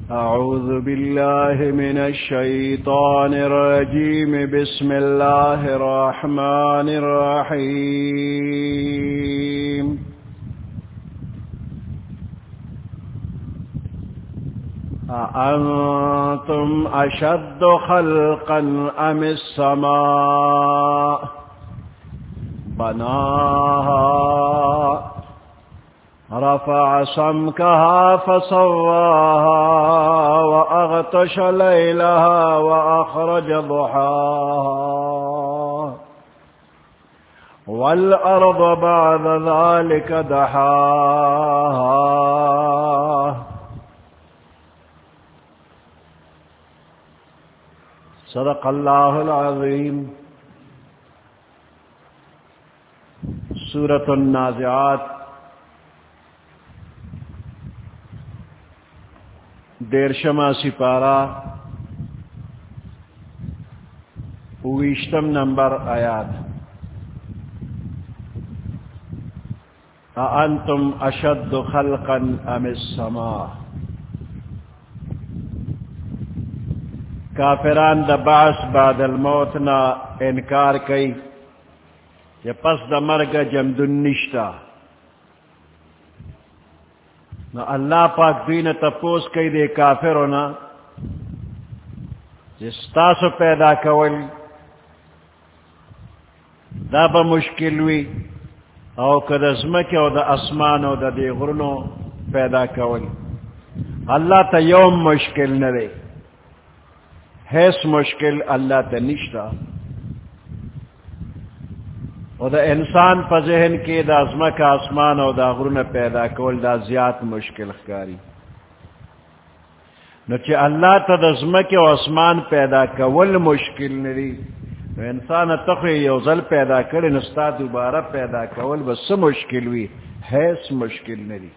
أعوذ بالله من الشيطان الرجيم بسم الله الرحمن الرحيم أأنتم أشد خلقا أم السماء بناها رفع سمكها فسواها وأغطش ليلها وأخرج ضحاها والأرض بعد ذلك دحاها صدق الله العظيم. سورة النازعات دیرشما سپارہ 20 نمبر آیات. أأنتم أشد خلقا أم السماء. کافران دا بعث بعد الموت نا انکار کئی کہ پس دا مرگ جمدن نشتا. نو اللہ پاک دین تپوس کئی دے کافرونا جستاسو پیدا کول دا با مشکل وی او کدزمک او دا اسمان او دا دی غرنو پیدا کول اللہ تا یوم مشکل نرے حیث مشکل اللہ تا نشتا. او دا انسان پا ذہن کی دا ازمک آسمان او دا غرون پیدا کول دا زیاد مشکل خکاری. نو چی اللہ تا دا ازمک او آسمان پیدا کول مشکل نری نو انسان تخوی یوزل پیدا کرے نستا دوبارہ پیدا کول بس مشکل وی حیث مشکل نری.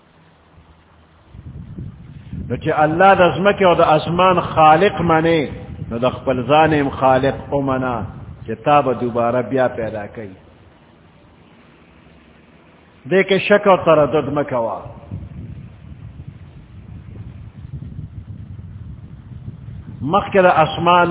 نو چی اللہ دا ازمک او دا آسمان خالق منے نو دا خپل ذانیم خالق امنا کتاب دوبارہ بیا پیدا کئی. دیکھ شک و تردد مکوا. مخکر اسمان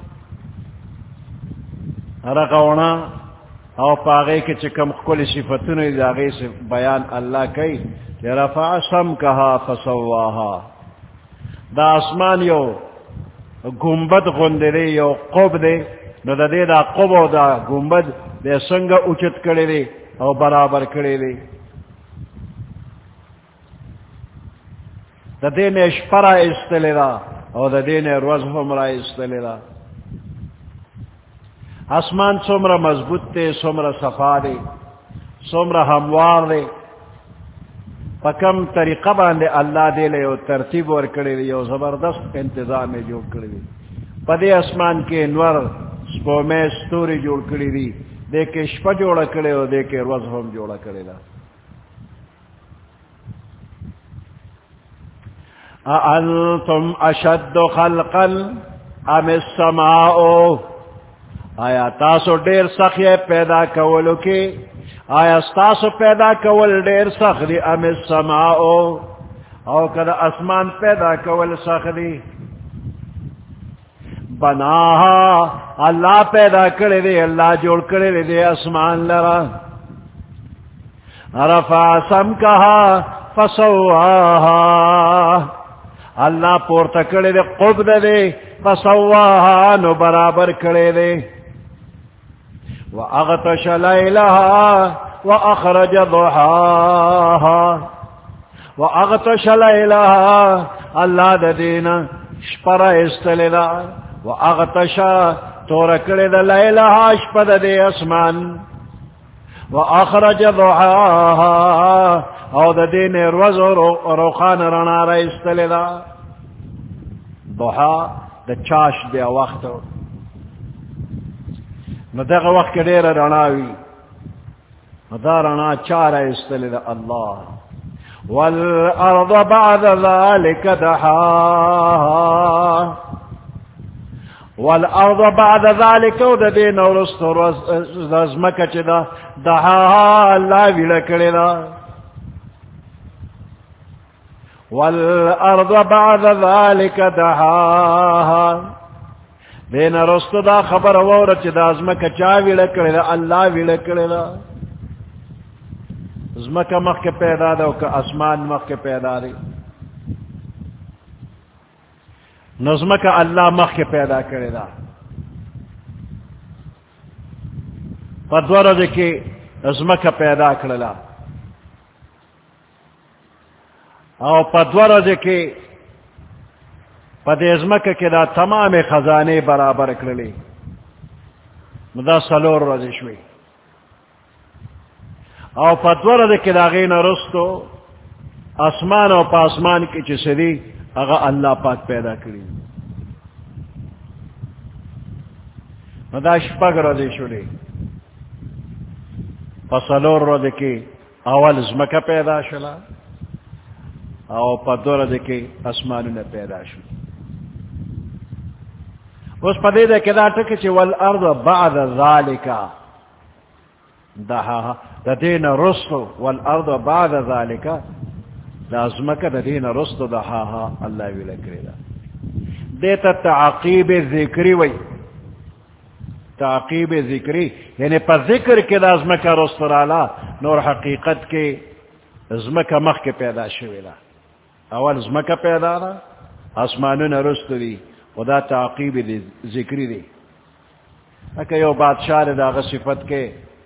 رغونا او پاگے کے چکم کل صفتن داغے سے بیان اللہ کئی رفع سمکہا فسواہا. دا اسمان یو گنبد غندرے یو قب دے نو دا دے دا قب و دا گنبد دے سنگا اچت کرے دے او برابر کرے دے. دا دے نے شپرا استلے دا او دا دے نے روز ہمرا استلے دا. آسمان سمرا مضبوط دے سمرا صفا دے سمرا ہموار دے. پکم طریقہ باندے اللہ دے لے او ترتیب ور کرے دے او زبردست انتظام جو کرے دے. پدے اسمان کے انور سپومے ستوری جوڑ کری دی دیکھے شپا جوڑا کرے ہو دیکھے روز ہم جوڑا کرے دا. اَأَنْتُمْ أَشَدُّ خَلْقًا أَمِ السَّمَاءُ. آیا تاسو دیر سخی پیدا کولو کی آیا تاسو پیدا کول دیر سخی ام السماء او کدا اسمان پیدا کول سخی. بناها اللہ پیدا کرے دے اللہ جوڑ کرے دے اسمان لرا. رفع سمکہا فسواہا اللہ پورتا کرے دے قبض دے فسواہا نو برابر کرے دے. وَأَغْطَشَ لَيْلَهَا وَأَخْرَجَ ضُحَاهَا. وَأَغْطَشَ لَيْلَهَا اللہ دا دینا شپرا استلدا. وَأَغْطَشَ تورکڑ دا لیلہا شپد دے اسمان. وَأَخْرَجَ ضُحَاهَا او دا دین روز روخان رنا را استلدا. ضحا دا چاش دے وقت نو دغ وقت دیر رناوی دا رنا چار استلدا اللہ. وَالْأَرْضَ بَعْدَ ذَلِكَ دَحَاهَا. والارض بعد ذلك ودين ورست رزمك چدا دها لا ویل کړي دا والارض بعد ذلك دحاها دین رست دا خبر وور چی دا ازمکا چا ویلکڑی دا اللہ ویلکڑی دا ازمکا مخ کے پیدا دا وکا اسمان مخ کے پیدا دی نظمکا اللہ مخ کے پیدا کردی دا پدور دکی ازمکا پیدا کردی او پدور دکی پدی ازمکا کی دا تمام خزانے برابر کرلی دا سلور رضشوی او پدور دکی دا غین رستو اسمان او پاسمان کی چسدی اگا اللہ پاک پیدا کری دا شپگ رضشوی پسلور رضکی اول ازمکا پیدا شلا او پدور دکی اسمانو نے پیدا شلا اس پدے دے کدا ٹک چ والارض بعد ذالک دہا دین رسل والارض بعد ذالک لازمک دین رسل دہا اللہ ویل کرے دیتا تعقیب ذکری وی تعقیب ذکری یعنی پر ذکر کے لازمک رسل علا نور حقیقت کے ازمک مخ کے پیدا شویلا اول ازمک پیدا را اسمانون رسل دی خدا تعقیب دی ذکری دی اکا یو بادشاہ دا صفت کے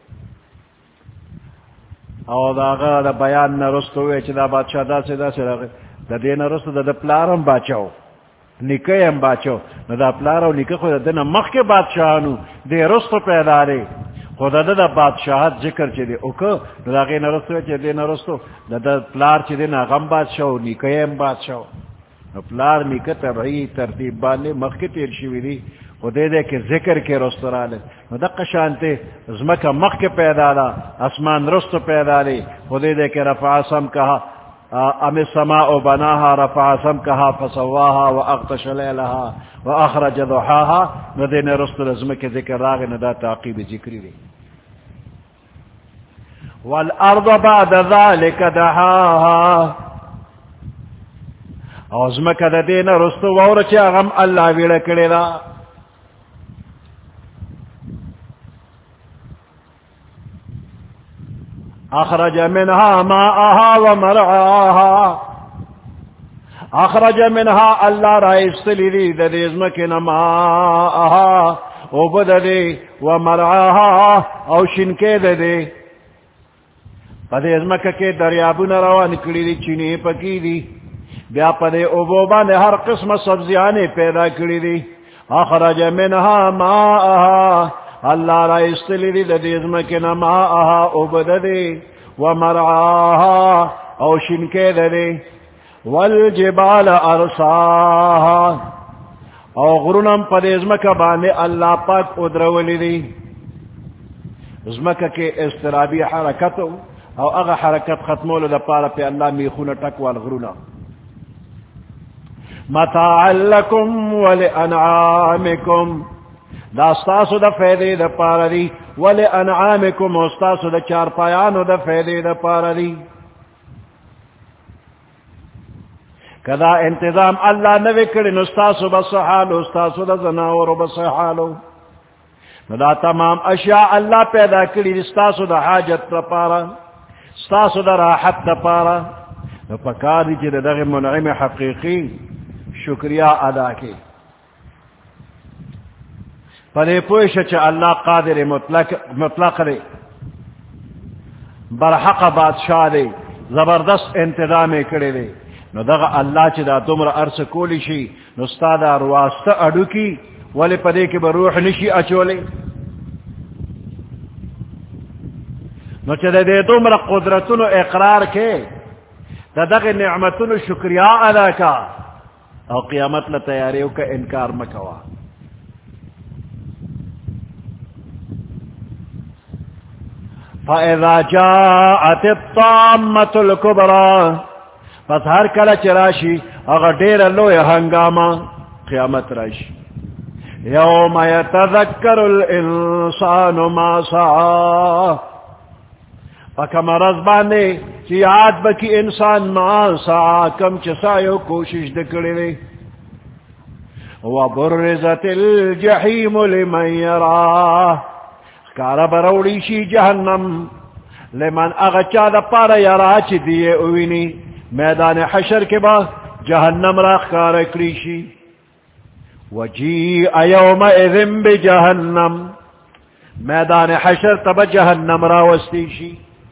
او دا بیان نرستو ہوئے چی دا بادشاہ دا سے دا دین رستو دا پلارم باچاو نکے ہم باچاو دا پلارو نکے خود دا مخ کے بادشاہنو دے رستو پیدا دے خدا دا بادشاہت ذکر چی دے اوکا دا غین رستو چی دین رستو دا پلار چی دے ناغم بادشاو نکے ہم بادشاو پلار نکا تبعی ترتیب بانے مخ کے تیر شوی دی خودے دے کے ذکر کے رسترانے دقا شانتے ازمکا مخ کے پیدا دا اسمان رست پیدا دی خودے دے کے رفع سم کہا ام السماء بناها رفع سم کہا فسواها واغطش لیلها واخرج ضحاها ندین رست ازمکا ذکر راغ ندا تعقیب ذکری دی والارض بعد ذلك دحاها ازمکا دا دین رست وورچ غم اللہ ویلکڑی دا اخرج منها ماءها ومرعاها اخرج منها اللہ رائستلی دی دا دیزمکن ماءها او بددی ومرعاها او شنکے ددی پا دیزمکا کے دریابون روان کلی دی چینی پکی دی بیا پدے اوبوبان ہر قسم سبزیانے پیدا کری دی اخرج منها ماءها اللہ را استلی دی دیزمکن ماءها اوبد دی ومرعاها او شنکے دی والجبال ارساها او غرنم پدیزمک بانے اللہ پاک ادرولی دی ازمک کے استرابی حرکتو او اغا حرکت ختمولو دا پارا پی اللہ میخون ٹکوال غرنم متاعا لکم ولانعامکم دا استاسو دا فیدے دا پارا دی ولانعامکم استاسو دا چار پایانو دا فیدے دا پارا دی کدا انتظام اللہ نوکرن استاسو بسحالو استاسو دا زناورو بسحالو دا تمام اشیاء اللہ پیدا کری استاسو دا حاجت دا پارا استاسو دا راحت دا پارا پکاری چی دا منعم حقیقی شکریہ ادا کی پدے پوش چ اللہ قادر مطلق دے برحق بادشاہ دے زبردست انتظام کرے دے نو دغا اللہ چ دا تمر عرص کولی شی نو استاد واسطہ اڈو کی ولی پدے کے بروح نشی اچولے نو چ دے تمر قدرتن اقرار کے دا دغ نعمتن شکریہ ادا کا او قیامت لا تیاریو کا انکار مکوا فَإِذَا جَاءَتِ الطَّامَّةُ الْكُبْرَى پس ہر کل چراشی اگر دیر لوی ہنگاما قیامت راشی یوم یتذکر الانسان ما سعا فکم رزبانے چی یاد بکی انسان ما سا کم چسایو کوشش دکڑی لے وبرزت الجحیم لمن یرا کارا بروڑی شی جہنم لمن اغچا دا پارا یرا چی دیئے اوینی میدان حشر کے بعد جہنم را کارا کریشی وجیء یومئذ بجہنم میدان حشر تب جہنم را وستیشی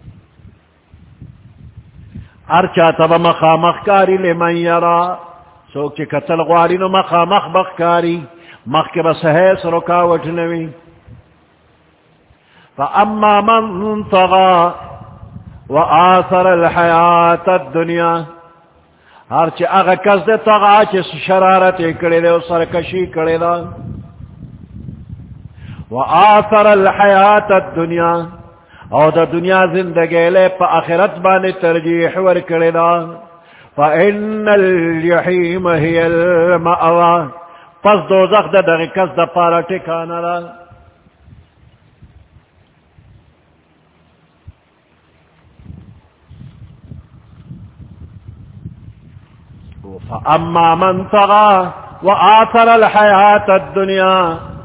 ارچا تب مخامخ کاری لمن یرا سوک چی قتل غواری نو مخامخ بخکاری مخ کے بس حیث رکاوٹ نوی فاما من طغا وآثر الحیات الدنیا ہر چی اغا کس دے طغا چی شرارت کڑی دے و سرکشی کڑی دا وآثر الحیات الدنیا او دا دنیا زندگی لے پا آخرت بانے ترجیح ور کڑی دا فإن الجحیم ہی المأوا پس دوزخ دا دغی کس دا پارا ٹکانا دا فأما من طغى وآثر الحیات الدنیا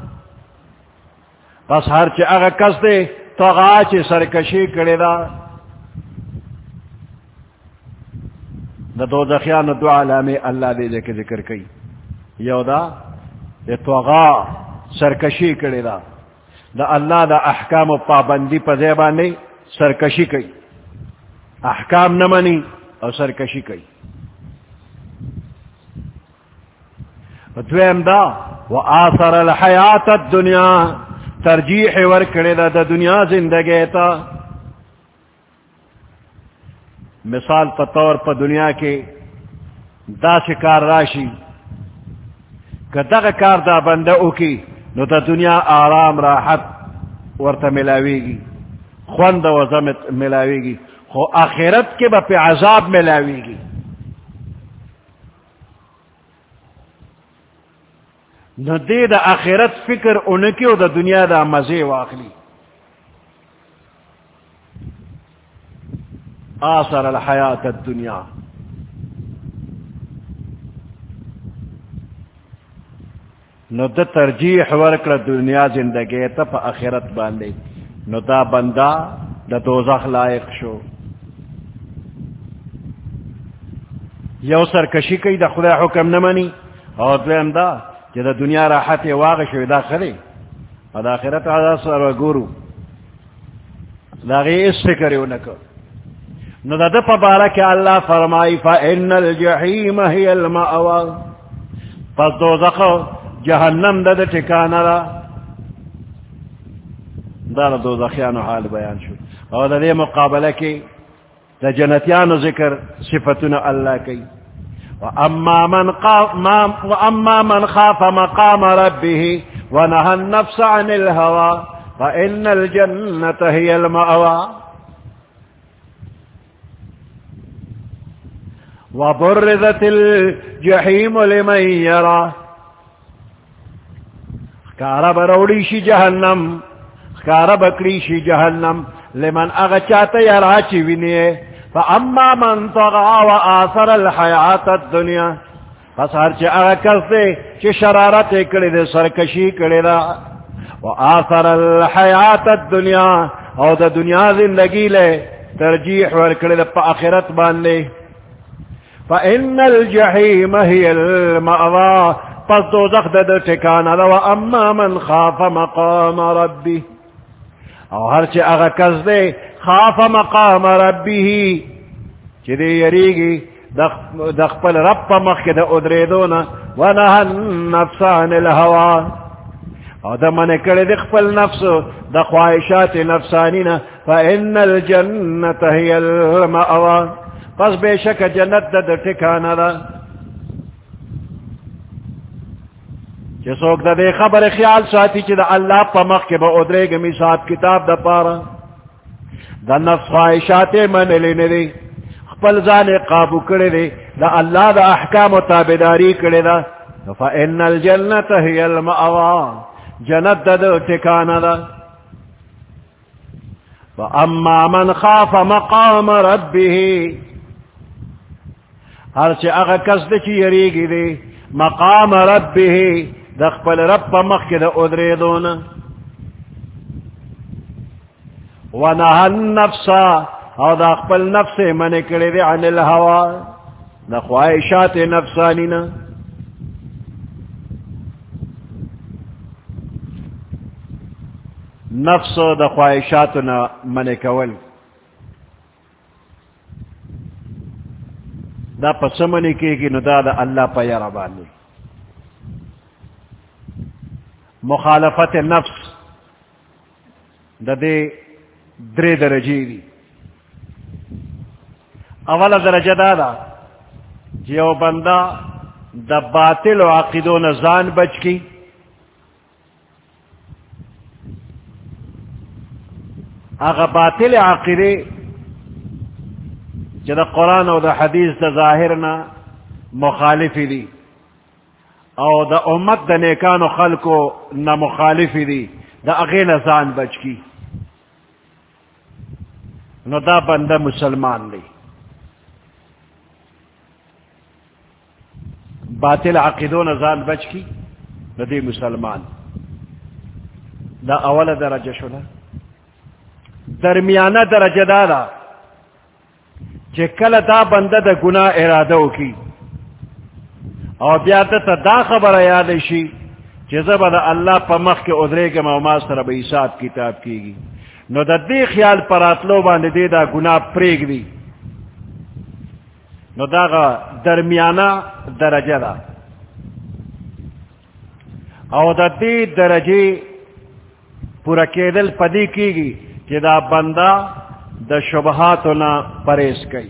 پس ہر چی اغا کس دے طغا چی سرکشی کڑی دا دا دوزخیان دو علامی اللہ دے دے کے ذکر کئی یو دا طغا سرکشی کڑی دا دا اللہ دا احکام و پابندی پا زیبانی سرکشی کئی احکام نمانی اور سرکشی کئی دویم دا وآثر الحیات الدنیا ترجیح ورکڑی دا دا دنیا زندگی تا مثال پا طور پا دنیا کے دا شکار راشی کہ دا کار دا بندہ اوکی نو دا دنیا آرام راحت ورطا ملاوی گی خوند و زمت ملاوی گی خو آخرت کے با پی عذاب ملاوی گی نو دے دا آخرت فکر انکی و دا دنیا دا مزے واخلی آثر الحیات الدنیا نو دا ترجیح ورکل دنیا زندگی تا پا آخرت باندے نو دا بندہ دا دوزخ لائق شو یو سرکشی کئی دا خدا حکم نمانی اور دویم دا کہ دا دنیا راحت واغ شو دا خلی اور دا آخرت عذاب سر گورو دا غی اس فکریو نکو نو دا پا بارک اللہ فرمائی فإن الجحیم ہی المأوا پس دوزخ جہنم دا ٹھکانا دا دوزخیانو حال بیان شو اور دا دے مقابلہ کی دا جنتیانو ذکر صفتنا اللہ کی وَأَمَّا مَنْ خَافَ مَقَامَ رَبِّهِ وَنَهَى النَّفْسَ عَنِ الْهَوَى فَإِنَّ الْجَنَّةَ هِيَ الْمَأْوَى وَبُرِّزَتِ الْجَحِيمُ لِمَنْ يَرَى خارب روڑیشی جہنم خارب کریشی جہنم لمن اغچات یراچی ونیے فاما من طغى وآثر الحیات الدنیا پس ہرچی اغکس دے چی شرارت کڑی دے سرکشی کڑی دا وآثر الحیات الدنیا او دا دنیا زندگی لے ترجیح ورکڑی دا پا آخرت باندے فإن الجحیم ہی المأوا پس دوزخ دا ٹھکانا دا واما من خاف مقام ربی او ہرچی اغکس دے خاف مقام ربی چی دے یریگی دخپل رب پا مخی دا ادریدونا ونہا النفس عن الہوا او دا من کردی دخپل نفس دا خواہشات نفسانینا فإن الجنت ہی المأوا پس بے شک جنت دا ٹھکانا دا چی سوک دا دے خبر خیال ساتی چی دا اللہ پا مخ کے با ادرے گمی صاحب کتاب دا پارا دا نفس خواہشات من لینے دے خپل زان قابو کرے دے دا اللہ دا احکام و تابداری کرے دا فإن الجنت ہی المأوا جنت دا ٹھکانا دا وَأَمَّا مَنْ خَافَ مَقَامَ رَبِّهِ ہر چی اغا کس دے چی یریگی دے مقام ربه دخپل رب مخ دا ادرے دون ونہا النفس او دخپل نفس من کرے دے عن الہوا دا خواہشات نفسانینا نفس دا خواہشاتنا من کول دا پسمنی کی گی نو دا اللہ پا یربانی مخالفت نفس دا دے درے درجی دی اولا درجہ دا جیو بندہ دا باطل و عقیدو نزان بچ کی اگا باطل عقیدے جدا قرآن او دا حدیث دا ظاہرنا مخالفی دی او دا امت دا نیکان و خلقو نا مخالفی دی دا اغین زان بچ کی نو دا بندہ مسلمان دی باطل عقیدو نزان بچ کی نو دی مسلمان دا اول درجہ شنا درمیانہ درجہ دادا کل دا بندہ دا گناہ ارادو کی اور بیادتا دا خبر یاد شی جزب دا اللہ پا مخ کے ادرے کے موما سر با حساب کتاب کی گی نو دا دی خیال پراتلو باندے دے دا گناہ پریگ دی نو دا غا درمیانہ درجہ دا او دا دی درجے پورا کیدل پدی کی گی کہ دا بندہ دا شبہاتنا پریز کئی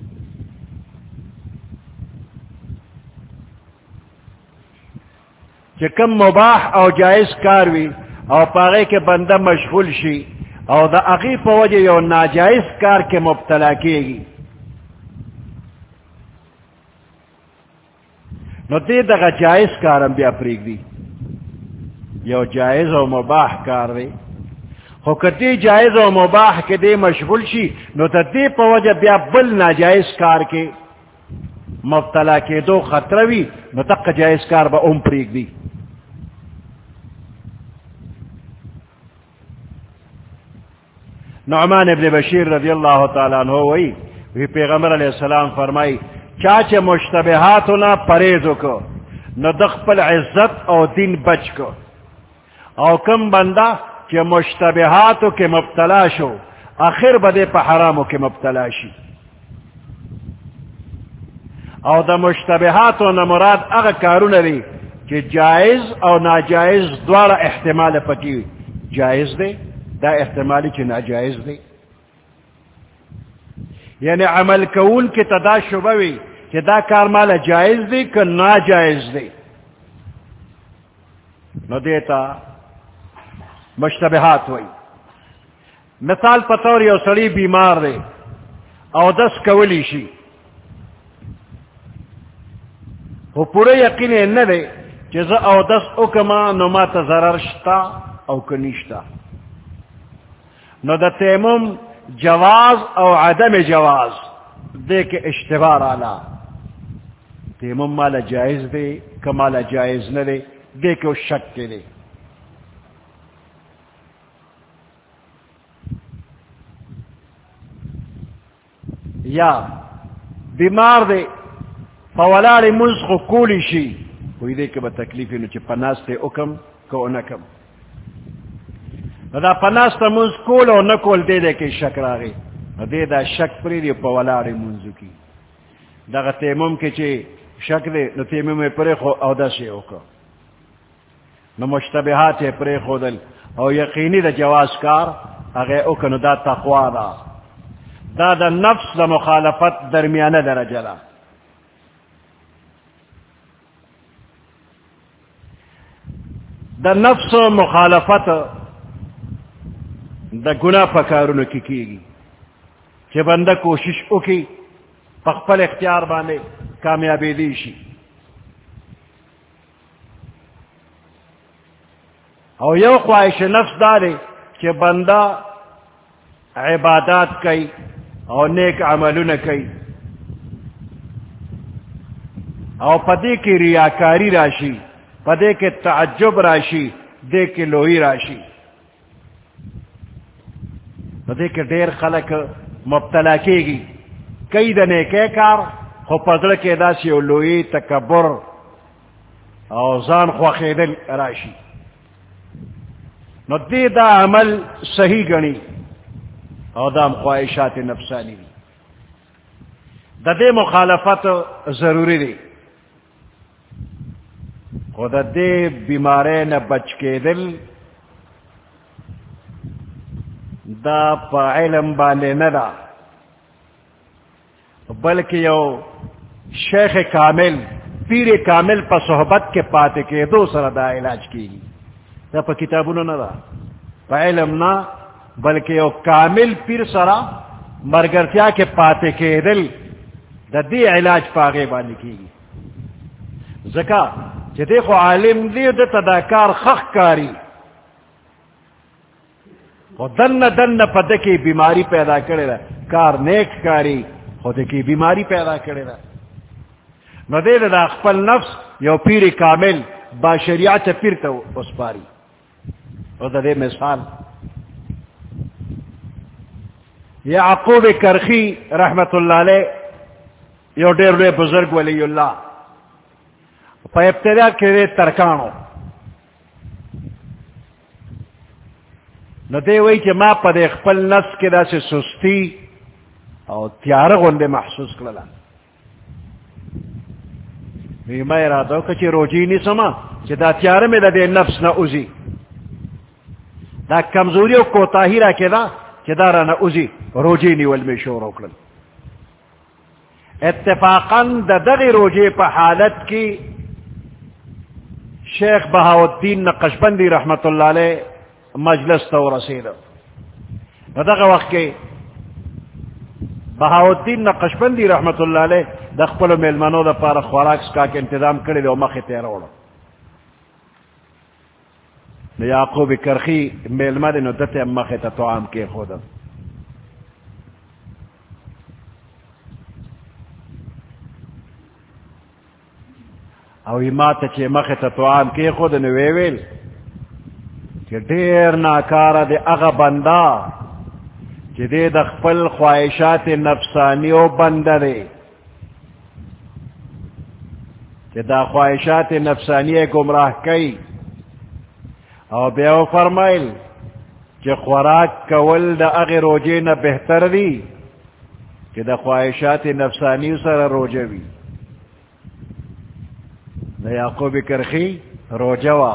کہ کم مباح او جائز کاروی او پاگے کے بندہ مشغول شی او دا اغی پا وجہ یو ناجائز کار کے مبتلا کیے گی نو دے دا جائز کارم بیا پریگ دی یو جائز او مباح کار دی خو کتی جائز و مباح کے دے مشغول شی نو تا دے پا وجہ بیا بل ناجائز کار کے مبتلا کے دو خطروی نو تک جائز کار با ام پریگ دی نعمان ابن بشیر رضی اللہ تعالیٰ عنہ وی پیغمبر علیہ السلام فرمائی چاچے مشتبہاتنا پریزو کو نو دخپل عزت او دین بچ کو او کم بندہ کہ مشتبہاتو کے مبتلا شو آخر بدے پا حرامو کے مبتلا شی او دا مشتبہاتو نمراد اگا کارون دی کہ جائز او ناجائز دوارا احتمال پکی جائز دے دا احتمالی چی ناجائز دے یعنی عمل کون کی تدا شبوی کہ دا کار مالا جائز دے کہ ناجائز دے نو دیتا مشتبہات ہوئی مثال پتور یو سڑی بیمار دے او دس کولی شی وہ پورے یقین ان دے جزا او دس اکما نو ما تضرر شتا او کنیشتا نو دا تیمم جواز او عدم جواز دے کے اشتبار آلا تیمم مالا جائز دے کمالا جائز نہ دے دے کے شک کے دے یا بیمار دے فولار منسخ کولی شی کوئی دے کہ با تکلیفی نو چی پناستے اکم کو نکم دا پناستا منس کول او نکول دے دے کہ شک راگے دے دا شک پری دی فولار منسو کی دا تیمم کے چی شک دے نو تیمم پری خو او دا سے اکم نو مشتبہات پری خودل او یقینی دا جواز کار اگے اکنو دا تقوی دا دا نفس دا مخالفت درمیانہ درجہ دا دا نفس مخالفت دا گناہ پکارونو کی گی کہ بندہ کوشش اکی پخپل اختیار بانے کامیابی دیشی او یو خواہش نفس دارے کہ بندہ عبادات کئی اور نیک عملون کئی اور پدے کی ریاکاری راشی، پدے کے تعجب راشی، دے کے لوئی راشی، پدے کے ڈیر خلق مبتلا کی گی کئی دنے کے کار خو پدڑ کے داسی و لوئی تکبر اور زان خواخیدل راشی. نو دی دا عمل صحیح گنی اور دام خواہشات نفسانی دی، دا دے مخالفت ضروری دی. خود دے بیمارے نہ بچ کے دل دا پا علم بانے نہ دا، بلکہ یو شیخ کامل پیر کامل پا صحبت کے پاتے کے دو سر دا علاج کی دا پا کتابونو نہ دا، پا علم نہ بلکہ یو کامل پیر سرا مرگرتیا کے پاتے کے دل دا دی علاج پاگے بانے کی زکا کہ دیکھو عالم دی دا تداکار خخ کاری دن دن پدکی بیماری پیدا کرے دا کار نیک کاری خود کی بیماری پیدا کرے دا. نو دے دا خپل نفس یو پیر کامل با شریعت پیر تا اس پاری. او دا دے مثال یعقوب کرخی رحمت اللہ علیہ یو دیر لے بزرگ ولی اللہ پا ابتدا کے ترکانو نو دے وی کہ ما پا دے خپل نفس کے دا سے سستی او تیار غندے محسوس کللا. میں ارادو کچی روجی نہیں سما چی دا تیار میں دا دے نفس نا اوزی دا کمزوری و کوتاہی را کے دا چی دا را نا اوزی روجی نیول میں شور اکلل. اتفاقاً دا دغی روجی پا حالت کی شیخ بہاؤدین نقشبندی رحمت اللہ علیہ مجلس تو رسید. دغه وقت کے بہاؤدین نقشبندی رحمت اللہ علیہ دخپل میلمانو دا پارا خوراک کا کے انتظام کرے دو مخی تیروڑا. یعقوب کرخی میلمان نو دتے مخی تا طعام کے خود او ایمات چے مخی تا طعام کے خود نو ویویل کہ دیر ناکارا دے اغا بندہ کہ دے دخپل خواہشات نفسانیو بندہ دے کہ دا خواہشات نفسانی گمراہ کئی او بیو فرمائل کہ خوراک کول دا اغی روجے نہ بہتر دی کہ دا خواہشات نفسانی سر روجہ بھی. دا یعقوب کرخی روجوا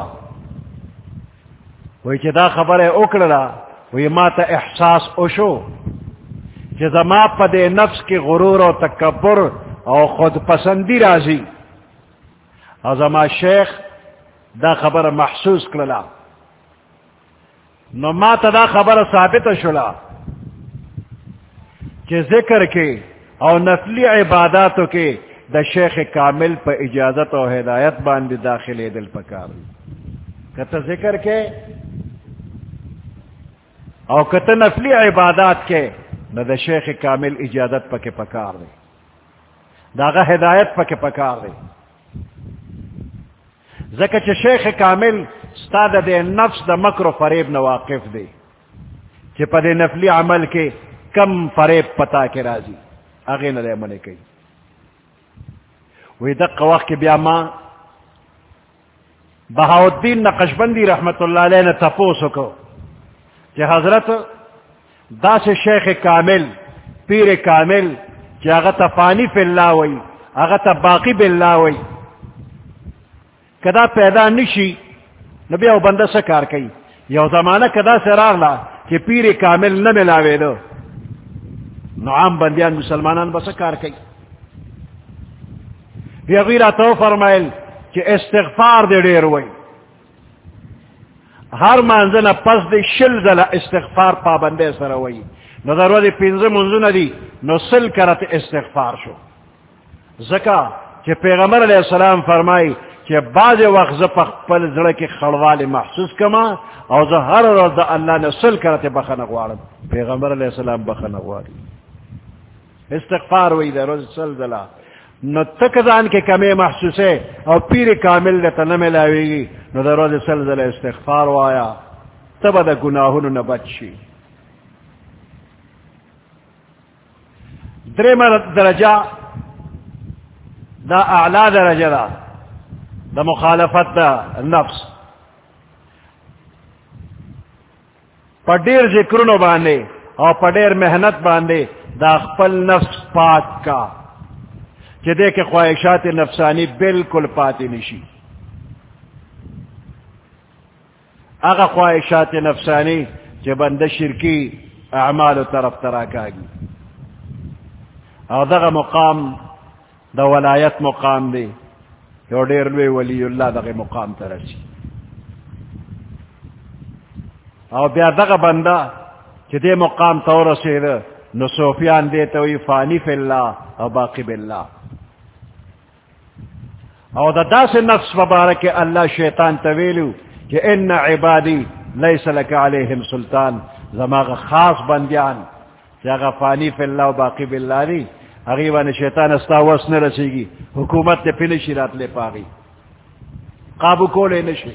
وی چی دا خبر اکڑا وی ما تا احساس اوشو چی زما پا دے نفس کی غرور و تکبر او خود پسندی رازی او زما شیخ دا خبر محسوس کرلا. نو ما تا دا خبر ثابت شلا کہ ذکر کے او نفلی عباداتو کے دا شیخ کامل پا اجازت و ہدایت باندی داخل دل پکار کتا ذکر کے او کتا نفلی عبادات کے نہ دا شیخ کامل اجازت پا کے پکار دے داغا ہدایت پا کے پکار دے. زکر چھ شیخ کامل ستا دا دے نفس دا مکر و فریب نواقف دے چھ پا دے نفلی عمل کے کم فریب پتا کے رازی اغین دے منے کئی. وی دق وقت کے بیا ماں بہاؤدین نقشبندی رحمت اللہ علیہ نے تپوسو کو کہ حضرت دا سے شیخ کامل پیر کامل کہ اغتا فانی فی اللہ وی اغتا باقی باللہ وی کدا پیدا نشی نبی او بندہ سکار کئی یو زمانہ کدا سرار لا کہ پیر کامل نہ ملاوے دو نو عام بندیان مسلمانان بسکار کئی. بیا غیرہ تو فرمائل کہ استغفار دے دیر وی ہر منزل پس دے شل زل استغفار پابندے سر وی نو در دی پینزے منزل دی نو سل کرت استغفار شو. زکا کہ پیغمبر علیہ السلام فرمائی کہ بعض وقت پخپل زڑ کے خڑوال محسوس کما اور ہر روز اللہ نے سل کرتے بخن اغوارم پیغمبر علیہ السلام بخن اغواری استغفار ہوئی دے روز سل دلا نو تکزان کے کمی محسوس ہے اور پیر کامل دے تنم لاوی گی نو دے روز سل دلا استغفار وایا تب دا گناہون نہ بچی درم درجہ دا اعلی درجہ دا مخالفت دا نفس پڑیر ذکرنو باندے اور پڑیر محنت باندے دا خپل نفس پاک کا جدے کے خواہشات نفسانی بالکل پاتی نشی اگا خواہشات نفسانی جب بند شرکی اعمال و طرف تراکا گی اور دا مقام دا ولایت مقام دے یو دیر لوی ولی اللہ دا مقام ترسی اور بیا دا بندہ چدے مقام طور سے نو صوفیان دیتا ہوئی فانی فی اللہ اور باقی باللہ اور دا سے نفس مبارک اللہ شیطان طویلو کہ ان عبادی لیس لک علیہم سلطان زماغ خاص بندیان جاگا فانی فی اللہ و باقی باللہ دی اغیبان شیطان استاوس نہ رسی گی حکومت تے پنشی رات لے پاگی قابو کو لے نشی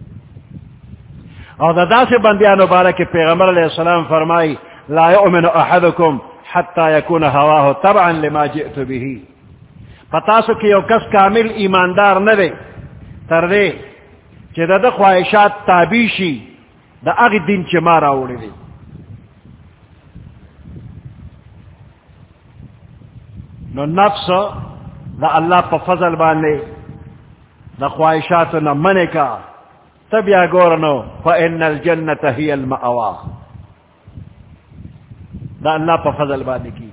اور دا سے بندیان مبارک پیغمبر علیہ السلام فرمائی لا یؤمن احدکم حتی یکون ہواہ تبعا لما جئت به پتا سو کہ یو کس کامل ایماندار نہ دے تر دے کہ دا خواہشات تابیشی دا اغی دین چی مارا اوڑی دی نو نفس دا اللہ پا فضل باندے دا خواہشات نہ منے کا تب یا گورنو فإن الجنت ہی المأوا دا اللہ پا فضل باندے کی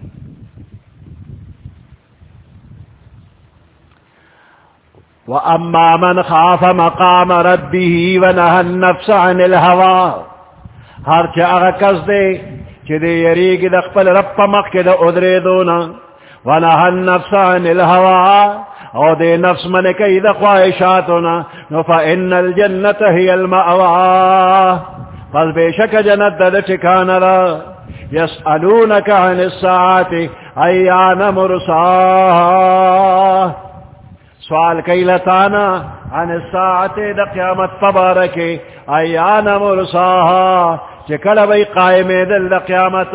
وَأَمَّا مَنْ خَافَ مَقَامَ رَبِّهِ وَنَهَى النَّفْسَ عَنِ الْهَوَىٰ ہر چا اغا کس دے چی دے یریگی دا خپل رب پا مخ کے دا ادرے دونا وَنَهَى النَّفْسَ عَنِ الْهَوَىٰ او دے نفس من کئی دا خواہشاتنا فَإِنَّ الْجَنَّةَ هِيَ الْمَأْوَىٰ پس بے شک جنت دا ٹھکانا را يَسْأَلُونَكَ عَنِ السَّاعَةِ أَيَّانَ مُرْسَاهَا سوال کئی لتانا عن الساعت دا قیامت تبارک ایان مرساها چکل بی قائم دل دا قیامت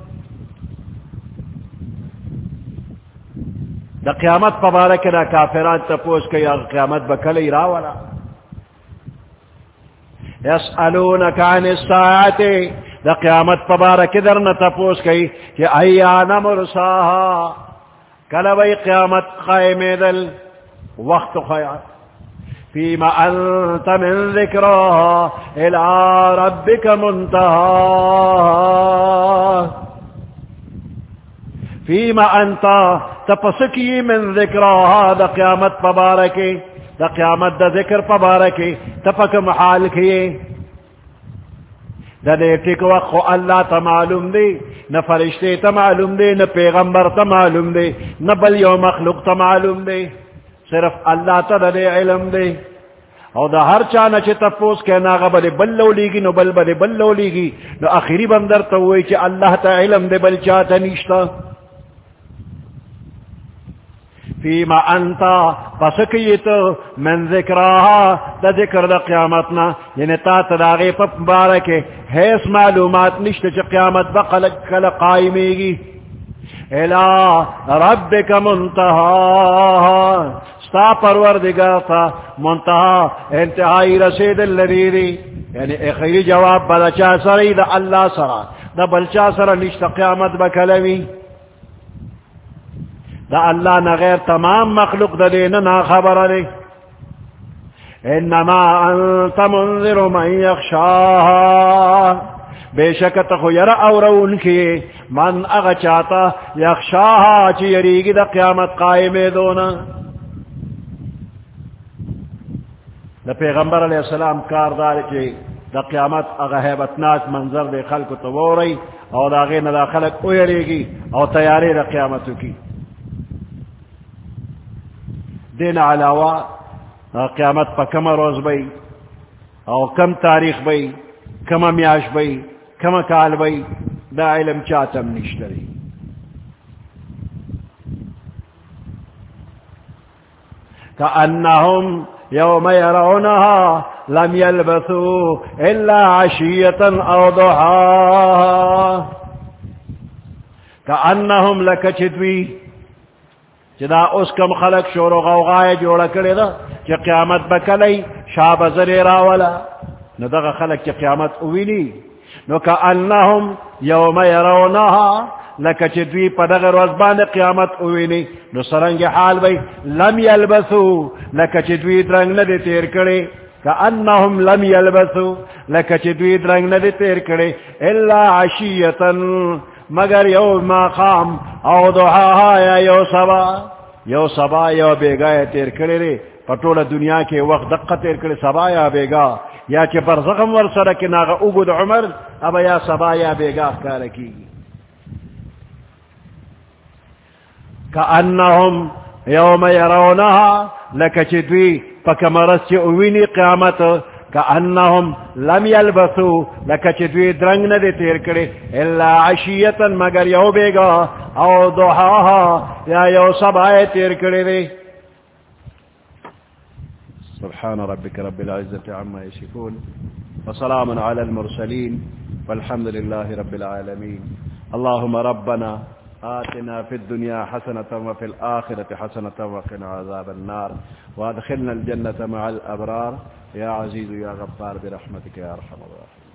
دا قیامت تبارک دا کافران تپوس کئی قیامت بکلی راولا یسألونک عن الساعت دا قیامت تبارک درن تپوس کئی کہ ایان مرساها کل بی قیامت قائم دل وقت خیال فیما انت من ذکرها الى ربک منتہا فیما انت تپسکی من ذکرها دا قیامت پبارکی دا قیامت دا ذکر پبارکی تپک محال کیے دا دیتی کو وقت اللہ تا معلوم دی نہ فرشتے تا معلوم دی نہ پیغمبر تا معلوم دی نہ بل یو مخلوق تا معلوم دی صرف اللہ تا دے علم دے او دا ہر چانا چی تپوس کے ناغا بلے بلو لیگی نو بل بلے بلو لیگی نو آخری بندر تا ہوئی چی اللہ تا علم دے بل چاہتا نیشتا فیما انتا پسکیتو من ذکراها دا ذکر دا قیامتنا یعنی تا تداغی پا مبارکے حیث معلومات نشتا چی قیامت بقلق کل قائمی گی الى ربک منتہا ستا پروردگار تھا منتہا انتہائی رسید اللذیری یعنی اخیری جواب بلچا سری دا اللہ سرا دا بلچا سرا نشتا قیامت بکلوی دا اللہ نغیر تمام مخلوق دا دینا نا خبر دے انما انت منذر من یخشاها بے شکت خیر اورون کی من اغچاتا یخشاها چی یریگی دا قیامت قائم دونا دا پیغمبر علیہ السلام کاردار کی دا قیامت اغا حیبتناک منظر دے خلق تو رہی اور دا غیر دا خلق اویرے گی اور تیاری دا قیامتو کی دین علاوہ قیامت پا کم روز بئی او کم تاریخ بئی کم میاش بئی کم کال بئی دا علم چاہتم نشتری كأنهم يوم يرونها لم يلبثوا إلا عشية أو ضحاها كأنهم لكچدوی جدا اس کم خلق شور و غوغائے جوڑا کرے دا کہ قیامت بکلی شاب زری راولا نو دا خلق کہ قیامت اوینی نو كأنهم يوم يرونها لکچدوی پدغر وزبان قیامت اوینی نو سرنگ حال بھئی لم یلبسو لکچدوی درنگ ندی تیر کرے کأنہم لم یلبسو لکچدوی درنگ ندی تیر کرے الا عشیتا مگر یو ماقام او ضحاها یا یو صبا یو بیگا تیر کرے رے پٹول دنیا کے وقت دقا تیر کرے صبا یا بیگا یا چی برزغم ورسرکی ناغا اگد عمر اب یا صبا یا بیگا کارکی كأنهم يوم يرونها لكچدوی پکمرس چی اوینی قیامت كأنهم لم يلبثوا لكچدوی درنگ ندی تیر کرے الا عشیتا مگر یو بیگا او ضحاها یا یو صبح تیر کرے دے سبحان ربك رب العزة عما يصفون وسلام على المرسلين والحمد لله رب العالمين اللهم ربنا آتنا في الدنيا حسنة وفي الآخرة حسنة وقنا عذاب النار وادخلنا الجنة مع الأبرار يا عزيز يا غفار برحمتك يا أرحم الراحمين.